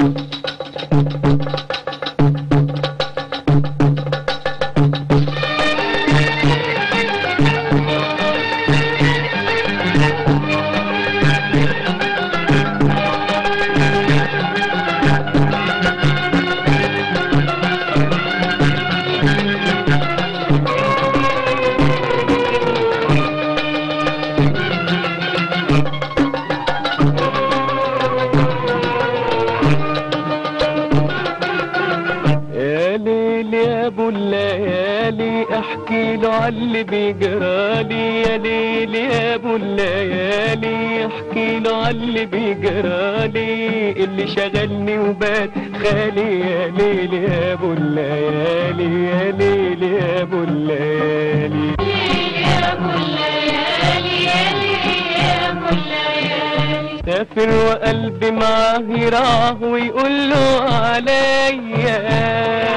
احكي له عاللي بيجرالي يا ليل يا ابو الليالي، احكي له عاللي بيجرالي اللي شغلني وبات خالي يا ليل يا ابو الليالي، يا ليل يا ابو الليالي، يا ابو الليالي، يا ليل يا ابو الليالي. سافر وقلبي معاه يراه ويقول له عليا،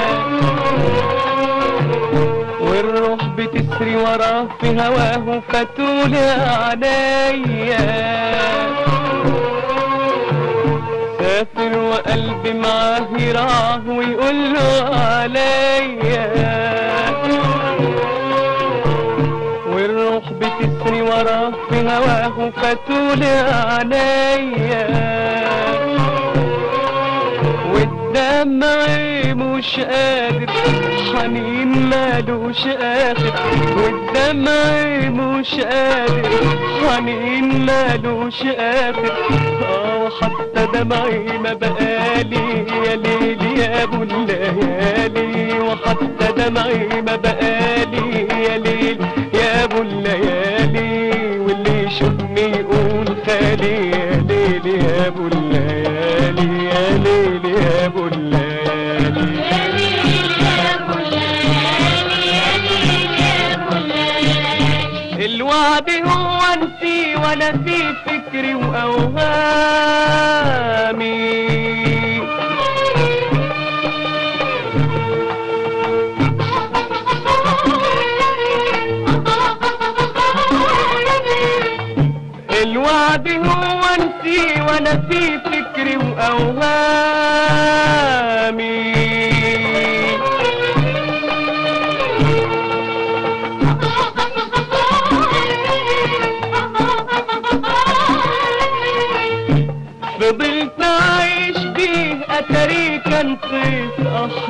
والروح بتسري وراه في هواه فتول عليا. سافر وقلبي معاه يراه ويقول له عليا، والروح بتسري وراه في هواه فتول عليا. والدمع مش قادر حنين مالوش آخر، والدمع مش قادر حنين مالوش آخر. وحتى دمعي ما بقالي يا ليل يا ابو الليالي، وحتى دمعي ما بقالي يا ليل يا ابو الليالي. واللي يشوفني يقول خالي يا ليل يا ابو الليالي، يا ليل يا ابو الليالي، الوعد هو انتي وانا في فكري واوهامي. الوعد هو انتي وانا في فكري واوهامي. فضلت عايش بيه اتاري كان طيف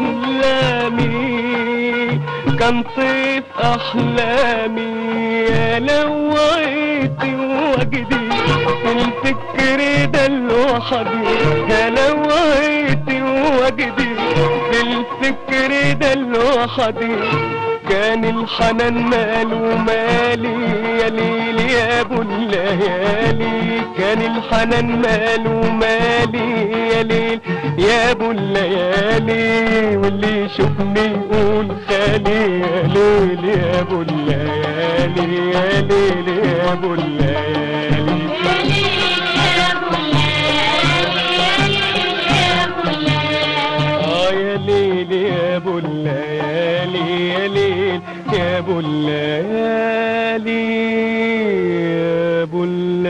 احلامي، كان طيف احلامي. يا لوعيتي وجدي في الفكر ده لوحدي، يا لوعيتي وجدي في الفكر ده لوحدي. كان الحنان ماله مالي يا ليل يا ابو الليالي، كان الحنان ماله مالي يا ليل يا ابو الليالي. واللي يشوفني يقول خالي يا ليل يا ابو الليالي، يا ليل يا ابو الليالي، يا ليل يا ابو الليالي، يا ليل يا ابو الليالي. يا ليل يا ابو الليالي، يا ليل يا ابو الليالي، يا ابو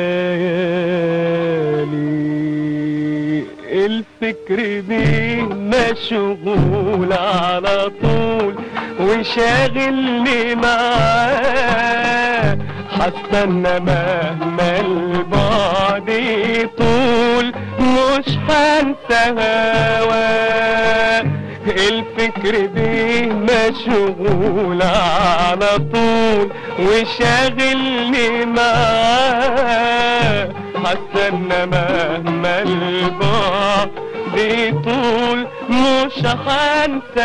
الليالي. الفكر بيه مشغول على طول وشاغلني معاه، حستنى مهما البعد يطول مش هنسى هواه. الفكر بيه مشغول على طول وشاغلني معاه، حستنى مهما البعد يطول مش هنسى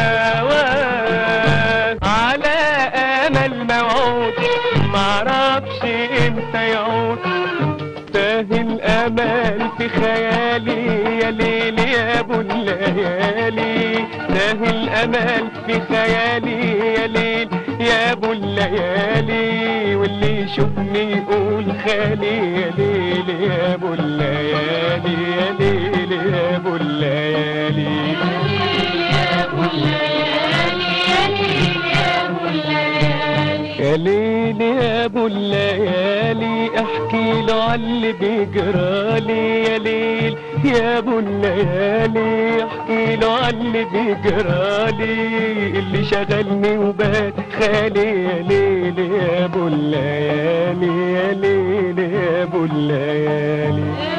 هواه. على امل موعود معرفش امتى يعود، تاه الامل في خيالي يا ليل يا ابو الليالي، تاه الامل في خيالي يا ليل يا ابو الليالي. واللي يشوفني يقول خالي يا ليل يا ابو الليالي، يا ليل يا ابو الليالي، يا ليل يا ابو الليالي، يا ليل يا ابو الليالي. يا ليل يا ابو الليالي، احكي له عاللي بيجرالي يا ليل يا ابو الليالي احكي له عاللي بيجرالي اللي شغلني وبات خالي يا ليل يا ابو الليالي يا ليل يا ابو الليالي.